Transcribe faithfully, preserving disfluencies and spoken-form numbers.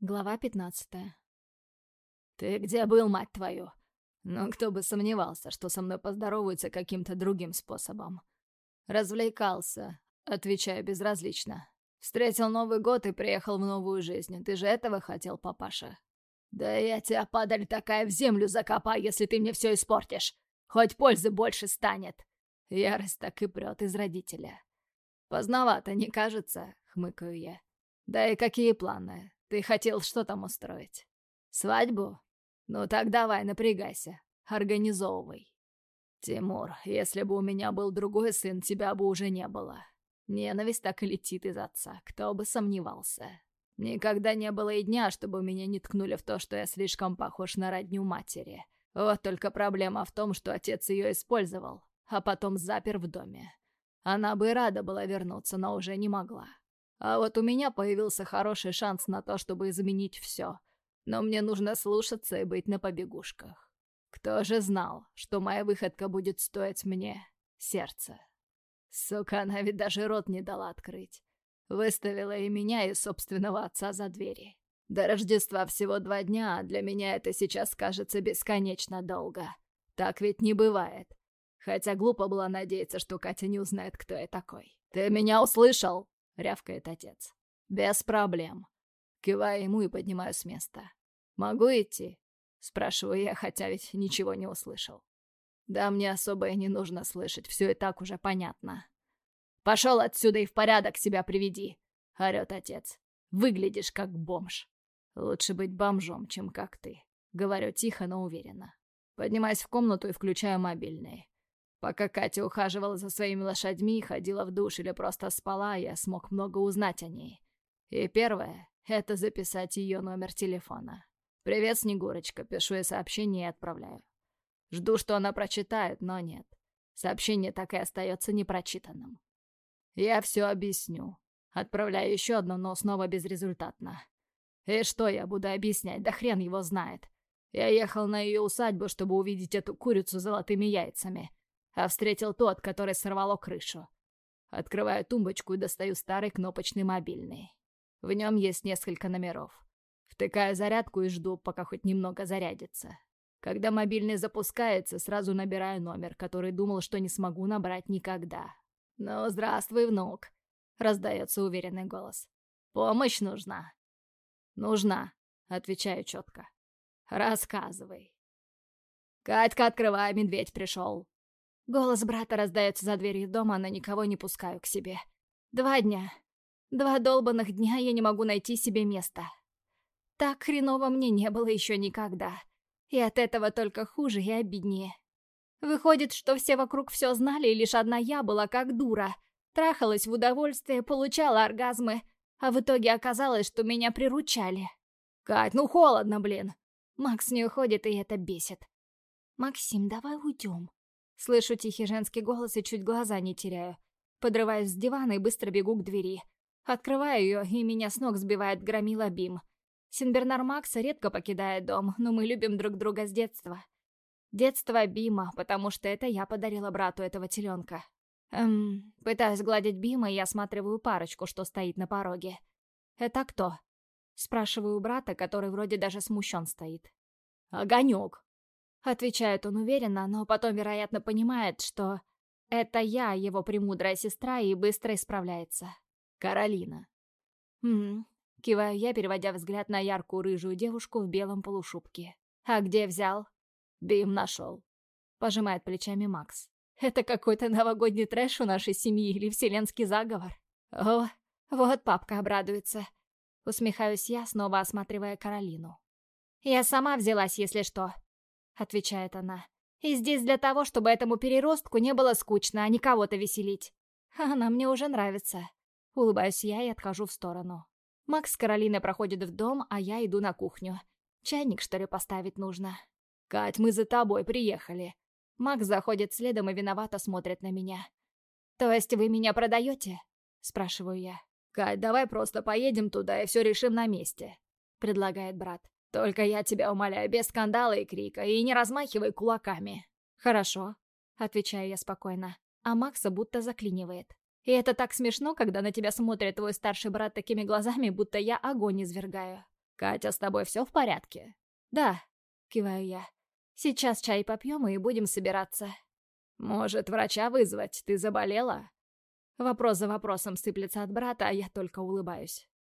Глава пятнадцатая. «Ты где был, мать твою? Ну, кто бы сомневался, что со мной поздороваются каким-то другим способом. Развлекался, отвечаю безразлично. Встретил Новый год и приехал в новую жизнь. Ты же этого хотел, папаша? Да я тебя, падаль такая, в землю закопаю, если ты мне все испортишь. Хоть пользы больше станет». Ярость так и прет из родителя. «Поздновато, не кажется?» — хмыкаю я. «Да и какие планы? Ты хотел что там устроить? Свадьбу? Ну так давай, напрягайся. Организовывай». «Тимур, если бы у меня был другой сын, тебя бы уже не было. Ненависть так и летит из отца, кто бы сомневался. Никогда не было и дня, чтобы меня не ткнули в то, что я слишком похож на родню матери. Вот только проблема в том, что отец ее использовал, а потом запер в доме. Она бы рада была вернуться, но уже не могла. А вот у меня появился хороший шанс на то, чтобы изменить все. Но мне нужно слушаться и быть на побегушках. Кто же знал, что моя выходка будет стоить мне сердца? Сука, она ведь даже рот не дала открыть. Выставила и меня, и собственного отца за двери. До Рождества всего два дня, а для меня это сейчас кажется бесконечно долго. Так ведь не бывает. Хотя глупо было надеяться, что Катя не узнает, кто я такой. «Ты меня услышал?» — рявкает отец. «Без проблем». Киваю ему и поднимаюсь с места. «Могу идти?» — спрашиваю я, хотя ведь ничего не услышал. «Да мне особо и не нужно слышать, все и так уже понятно». «Пошел отсюда и в порядок себя приведи!» — орет отец. «Выглядишь как бомж». «Лучше быть бомжом, чем как ты», — говорю тихо, но уверенно. Поднимаюсь в комнату и включаю мобильный. Пока Катя ухаживала за своими лошадьми, ходила в душ или просто спала, я смог много узнать о ней. И первое — это записать ее номер телефона. «Привет, Снегурочка», пишу ей сообщение и отправляю. Жду, что она прочитает, но нет. Сообщение так и остается непрочитанным. «Я все объясню». Отправляю еще одно, но снова безрезультатно. И что я буду объяснять? Да хрен его знает. Я ехал на ее усадьбу, чтобы увидеть эту курицу с золотыми яйцами. А встретил тот, который сорвало крышу. Открываю тумбочку и достаю старый кнопочный мобильный. В нем есть несколько номеров. Втыкаю зарядку и жду, пока хоть немного зарядится. Когда мобильный запускается, сразу набираю номер, который думал, что не смогу набрать никогда. «Ну, здравствуй, внук», — раздается уверенный голос. «Помощь нужна?» «Нужна», — отвечаю четко. «Рассказывай». «Катька, открывай, медведь пришел». Голос брата раздается за дверью дома, но никого не пускаю к себе. Два дня. Два долбанных дня я не могу найти себе места. Так хреново мне не было еще никогда. И от этого только хуже и обиднее. Выходит, что все вокруг все знали, и лишь одна я была как дура. Трахалась в удовольствие, получала оргазмы, а в итоге оказалось, что меня приручали. «Кать, ну холодно, блин!» Макс не уходит, и это бесит. «Максим, давай уйдем». Слышу тихий женский голос и чуть глаза не теряю. Подрываюсь с дивана и быстро бегу к двери. Открываю ее, и меня с ног сбивает громила Бим. Синбернар Макса редко покидает дом, но мы любим друг друга с детства. Детство Бима, потому что это я подарила брату этого теленка. Эм, пытаюсь гладить Бима и осматриваю парочку, что стоит на пороге. «Это кто?» Спрашиваю у брата, который вроде даже смущен стоит. «Огонек», — отвечает он уверенно, но потом, вероятно, понимает, что это я, его премудрая сестра, и быстро исправляется. «Каролина». «Хм...» — киваю я, переводя взгляд на яркую рыжую девушку в белом полушубке. «А где взял?» «Бим нашел», — пожимает плечами Макс. «Это какой-то новогодний трэш у нашей семьи или вселенский заговор?» «О, вот папка обрадуется». Усмехаюсь я, снова осматривая Каролину. «Я сама взялась, если что», — отвечает она. «И здесь для того, чтобы этому переростку не было скучно, а не кого-то веселить. Она мне уже нравится». Улыбаюсь я и отхожу в сторону. Макс с Каролиной проходят в дом, а я иду на кухню. Чайник, что ли, поставить нужно? «Кать, мы за тобой приехали». Макс заходит следом и виновато смотрит на меня. «То есть вы меня продаете?» — спрашиваю я. «Кать, давай просто поедем туда и все решим на месте», — предлагает брат. «Только я тебя умоляю, без скандала и крика, и не размахивай кулаками». «Хорошо», — отвечаю я спокойно, а Макса будто заклинивает. И это так смешно, когда на тебя смотрит твой старший брат такими глазами, будто я огонь извергаю. Катя, с тобой все в порядке?» «Да», — киваю я. «Сейчас чай попьем и будем собираться». «Может, врача вызвать? Ты заболела?» Вопрос за вопросом сыплется от брата, а я только улыбаюсь.